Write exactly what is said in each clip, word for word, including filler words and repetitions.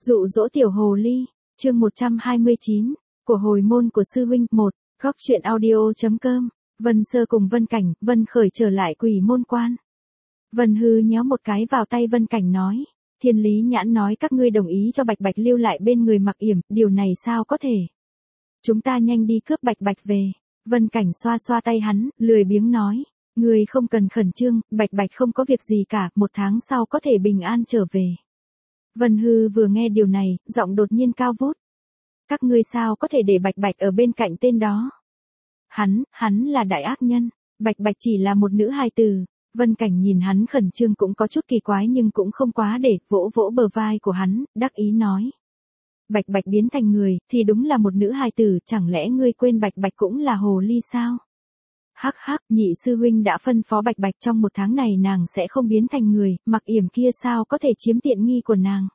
Dụ dỗ tiểu hồ ly, chương một trăm hai mươi chín, của hồi môn của sư huynh, một, góc truyện audio.com, Vân Sơ cùng Vân Cảnh, Vân Khởi trở lại Quỷ Môn Quan. Vân Hư nhéo một cái vào tay Vân Cảnh nói, Thiên Lý Nhãn nói các ngươi đồng ý cho Bạch Bạch lưu lại bên người Mặc Yểm, điều này sao có thể? Chúng ta nhanh đi cướp Bạch Bạch về. Vân Cảnh xoa xoa tay hắn, lười biếng nói, ngươi không cần khẩn trương, Bạch Bạch không có việc gì cả, một tháng sau có thể bình an trở về. Vân Hư vừa nghe điều này, giọng đột nhiên cao vút. Các ngươi sao có thể để Bạch Bạch ở bên cạnh tên đó? Hắn, hắn là đại ác nhân, Bạch Bạch chỉ là một nữ hài tử. Vân Cảnh nhìn hắn khẩn trương cũng có chút kỳ quái nhưng cũng không quá để, vỗ vỗ bờ vai của hắn, đắc ý nói. Bạch Bạch biến thành người, thì đúng là một nữ hài tử, chẳng lẽ ngươi quên Bạch Bạch cũng là hồ ly sao? Hắc hắc, nhị sư huynh đã phân phó Bạch Bạch trong một tháng này nàng sẽ không biến thành người, Mặc Yểm kia sao có thể chiếm tiện nghi của nàng.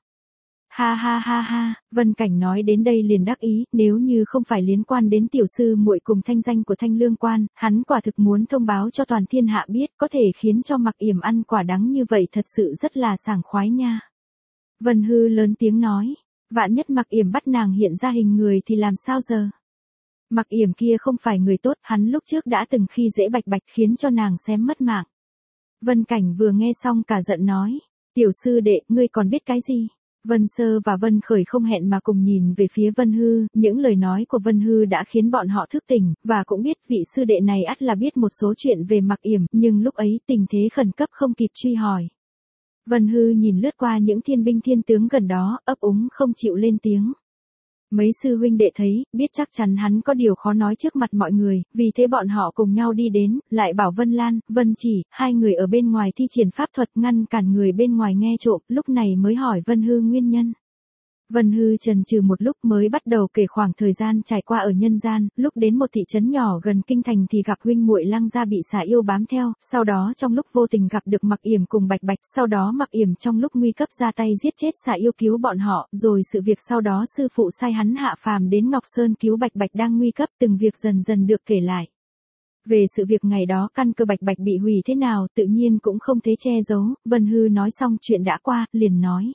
Ha ha ha ha, Vân Cảnh nói đến đây liền đắc ý, nếu như không phải liên quan đến tiểu sư muội cùng thanh danh của Thanh Lương Quan, hắn quả thực muốn thông báo cho toàn thiên hạ biết, có thể khiến cho Mặc Yểm ăn quả đắng như vậy thật sự rất là sảng khoái nha. Vân Hư lớn tiếng nói, vạn nhất Mặc Yểm bắt nàng hiện ra hình người thì làm sao giờ? Mặc Yểm kia không phải người tốt, hắn lúc trước đã từng khi dễ Bạch Bạch khiến cho nàng xém mất mạng. Vân Cảnh vừa nghe xong cả giận nói, tiểu sư đệ, ngươi còn biết cái gì? Vân Sơ và Vân Khởi không hẹn mà cùng nhìn về phía Vân Hư, những lời nói của Vân Hư đã khiến bọn họ thức tỉnh, và cũng biết vị sư đệ này ắt là biết một số chuyện về Mặc Yểm, nhưng lúc ấy tình thế khẩn cấp không kịp truy hỏi. Vân Hư nhìn lướt qua những thiên binh thiên tướng gần đó, ấp úng không chịu lên tiếng. Mấy sư huynh đệ thấy, biết chắc chắn hắn có điều khó nói trước mặt mọi người, vì thế bọn họ cùng nhau đi đến, lại bảo Vân Lan, Vân Chỉ, hai người ở bên ngoài thi triển pháp thuật ngăn cản người bên ngoài nghe trộm, lúc này mới hỏi Vân Hư nguyên nhân. Vân Hư chần chừ một lúc mới bắt đầu kể khoảng thời gian trải qua ở nhân gian, lúc đến một thị trấn nhỏ gần kinh thành thì gặp huynh muội Lăng gia bị xà yêu bám theo, sau đó trong lúc vô tình gặp được Mặc Yểm cùng Bạch Bạch, sau đó Mặc Yểm trong lúc nguy cấp ra tay giết chết xà yêu cứu bọn họ, rồi sự việc sau đó sư phụ sai hắn hạ phàm đến Ngọc Sơn cứu Bạch Bạch đang nguy cấp, từng việc dần dần được kể lại. Về sự việc ngày đó căn cơ Bạch Bạch bị hủy thế nào tự nhiên cũng không thể che giấu, Vân Hư nói xong chuyện đã qua, liền nói.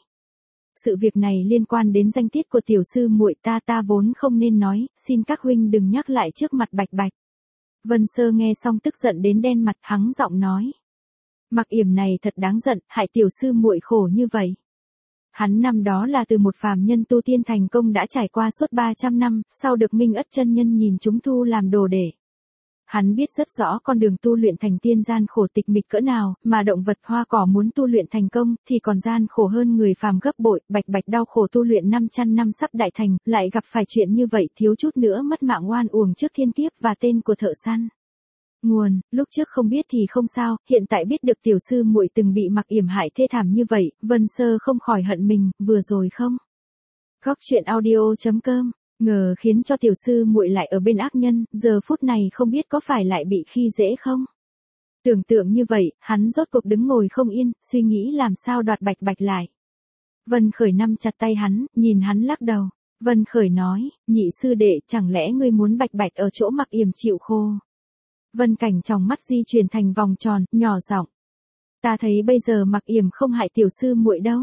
Sự việc này liên quan đến danh tiết của tiểu sư muội ta ta vốn không nên nói, xin các huynh đừng nhắc lại trước mặt Bạch Bạch. Vân Sơ nghe xong tức giận đến đen mặt, hắng giọng nói. Mặc Yểm này thật đáng giận, hại tiểu sư muội khổ như vậy. Hắn năm đó là từ một phàm nhân tu tiên thành công đã trải qua suốt ba trăm năm, sau được Minh Ất chân nhân nhìn chúng thu làm đồ để. Hắn biết rất rõ con đường tu luyện thành tiên gian khổ tịch mịch cỡ nào, mà động vật hoa cỏ muốn tu luyện thành công, thì còn gian khổ hơn người phàm gấp bội, Bạch Bạch đau khổ tu luyện năm trăm năm sắp đại thành, lại gặp phải chuyện như vậy, thiếu chút nữa mất mạng oan uổng trước thiên kiếp và tên của thợ săn. Nguồn, lúc trước không biết thì không sao, hiện tại biết được tiểu sư muội từng bị Mặc Yểm hại thê thảm như vậy, Vân Sơ không khỏi hận mình, vừa rồi không? Góc truyện audio.com ngờ khiến cho tiểu sư muội lại ở bên ác nhân, giờ phút này không biết có phải lại bị khi dễ không? Tưởng tượng như vậy, hắn rốt cuộc đứng ngồi không yên, suy nghĩ làm sao đoạt Bạch Bạch lại. Vân Khởi nắm chặt tay hắn, nhìn hắn lắc đầu. Vân Khởi nói, nhị sư đệ, chẳng lẽ ngươi muốn Bạch Bạch ở chỗ Mặc Yểm chịu khô? Vân Cảnh trong mắt di chuyển thành vòng tròn, nhỏ giọng. Ta thấy bây giờ Mặc Yểm không hại tiểu sư muội đâu.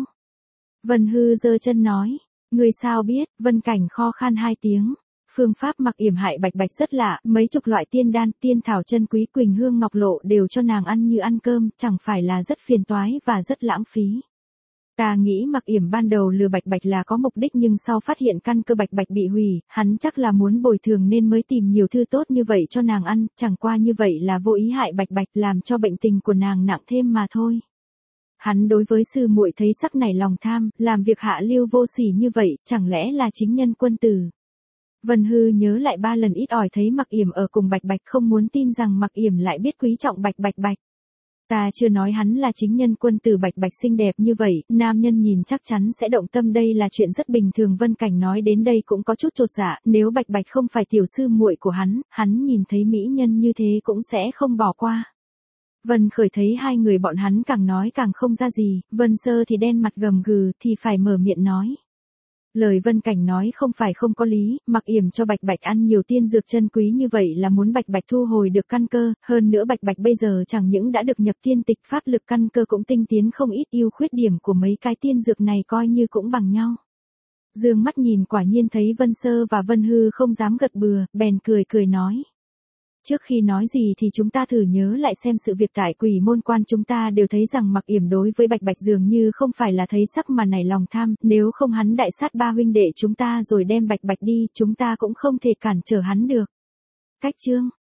Vân Hư giơ chân nói. Người sao biết, Vân Cảnh kho khan hai tiếng. Phương pháp Mặc Yểm hại Bạch Bạch rất lạ, mấy chục loại tiên đan, tiên thảo chân quý quỳnh hương ngọc lộ đều cho nàng ăn như ăn cơm, chẳng phải là rất phiền toái và rất lãng phí. Ta nghĩ Mặc Yểm ban đầu lừa Bạch Bạch là có mục đích nhưng sau phát hiện căn cơ Bạch Bạch bị hủy, hắn chắc là muốn bồi thường nên mới tìm nhiều thư tốt như vậy cho nàng ăn, chẳng qua như vậy là vô ý hại Bạch Bạch làm cho bệnh tình của nàng nặng thêm mà thôi. Hắn đối với sư muội thấy sắc này lòng tham, làm việc hạ lưu vô sỉ như vậy, chẳng lẽ là chính nhân quân tử. Vân Hư nhớ lại ba lần ít ỏi thấy Mặc Yểm ở cùng Bạch Bạch, không muốn tin rằng Mặc Yểm lại biết quý trọng Bạch Bạch Bạch. Ta chưa nói hắn là chính nhân quân tử, Bạch Bạch xinh đẹp như vậy, nam nhân nhìn chắc chắn sẽ động tâm, đây là chuyện rất bình thường. Vân Cảnh nói đến đây cũng có chút chột dạ, nếu Bạch Bạch không phải tiểu sư muội của hắn, hắn nhìn thấy mỹ nhân như thế cũng sẽ không bỏ qua. Vân Khởi thấy hai người bọn hắn càng nói càng không ra gì, Vân Sơ thì đen mặt gầm gừ, thì phải mở miệng nói. Lời Vân Cảnh nói không phải không có lý, Mặc Yểm cho Bạch Bạch ăn nhiều tiên dược chân quý như vậy là muốn Bạch Bạch thu hồi được căn cơ, hơn nữa Bạch Bạch bây giờ chẳng những đã được nhập tiên tịch, pháp lực căn cơ cũng tinh tiến không ít, ưu khuyết điểm của mấy cái tiên dược này coi như cũng bằng nhau. Dương mắt nhìn quả nhiên thấy Vân Sơ và Vân Hư không dám gật bừa, bèn cười cười nói. Trước khi nói gì thì chúng ta thử nhớ lại xem sự việc tại Quỷ Môn Quan, chúng ta đều thấy rằng Mặc Yểm đối với Bạch Bạch dường như không phải là thấy sắc mà nảy lòng tham, nếu không hắn đại sát ba huynh đệ chúng ta rồi đem Bạch Bạch đi, chúng ta cũng không thể cản trở hắn được. Cách chương